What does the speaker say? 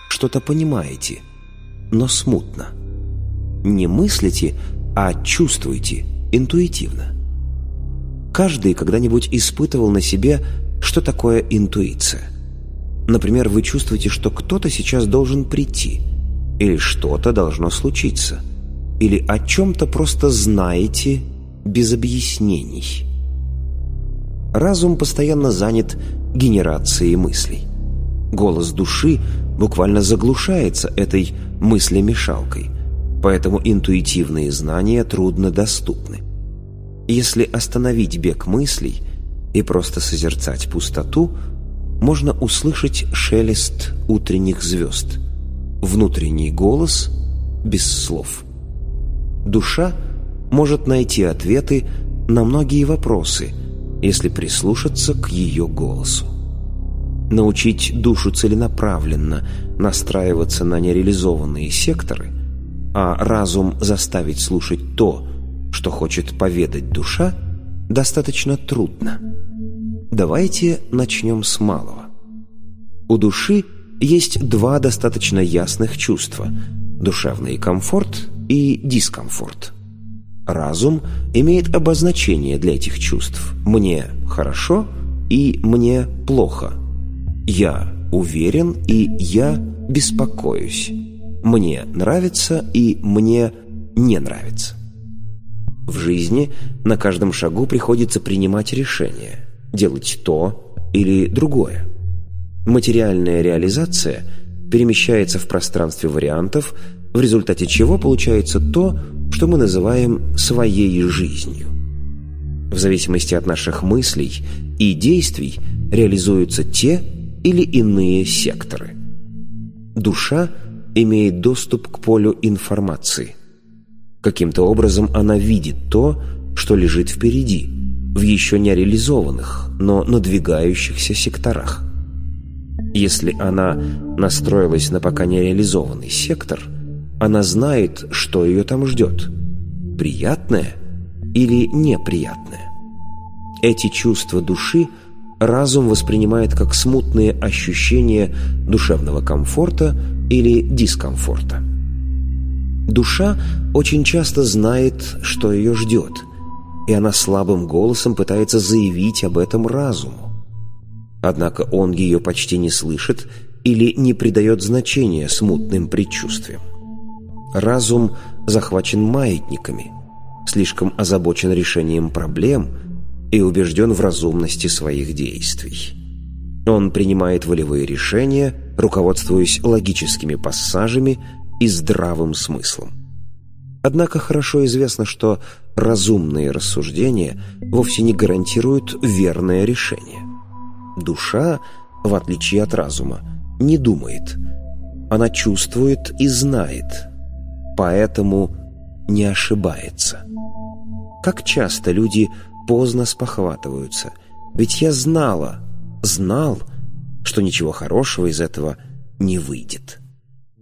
что-то понимаете, но смутно. Не мыслите, а чувствуете интуитивно. Каждый когда-нибудь испытывал на себе, что такое интуиция. Например, вы чувствуете, что кто-то сейчас должен прийти, или что-то должно случиться, или о чем-то просто знаете без объяснений. Разум постоянно занят генерацией мыслей. Голос души буквально заглушается этой мыслемешалкой, поэтому интуитивные знания труднодоступны. Если остановить бег мыслей и просто созерцать пустоту, можно услышать шелест утренних звезд, внутренний голос без слов. Душа может найти ответы на многие вопросы, если прислушаться к ее голосу. Научить душу целенаправленно настраиваться на нереализованные секторы, а разум заставить слушать то, что хочет поведать душа, достаточно трудно. Давайте начнем с малого. У души есть два достаточно ясных чувства – душевный комфорт и дискомфорт. Разум имеет обозначение для этих чувств – «мне хорошо» и «мне плохо», «я уверен» и «я беспокоюсь», «мне нравится» и «мне не нравится». В жизни на каждом шагу приходится принимать решения, делать то или другое. Материальная реализация перемещается в пространстве вариантов, в результате чего получается то, что мы называем своей жизнью. В зависимости от наших мыслей и действий реализуются те или иные секторы. Душа имеет доступ к полю информации. Каким-то образом она видит то, что лежит впереди, в еще не реализованных, но надвигающихся секторах. Если она настроилась на пока не реализованный сектор, она знает, что ее там ждет – приятное или неприятное. Эти чувства души разум воспринимает как смутные ощущения душевного комфорта или дискомфорта. Душа очень часто знает, что ее ждет, и она слабым голосом пытается заявить об этом разуму. Однако он ее почти не слышит или не придает значения смутным предчувствиям. Разум захвачен маятниками, слишком озабочен решением проблем и убежден в разумности своих действий. Он принимает волевые решения, руководствуясь логическими пассажами и здравым смыслом. Однако хорошо известно, что разумные рассуждения вовсе не гарантируют верное решение. Душа, в отличие от разума, не думает. Она чувствует и знает, поэтому не ошибается. Как часто люди поздно спохватываются. Ведь я знал, что ничего хорошего из этого не выйдет.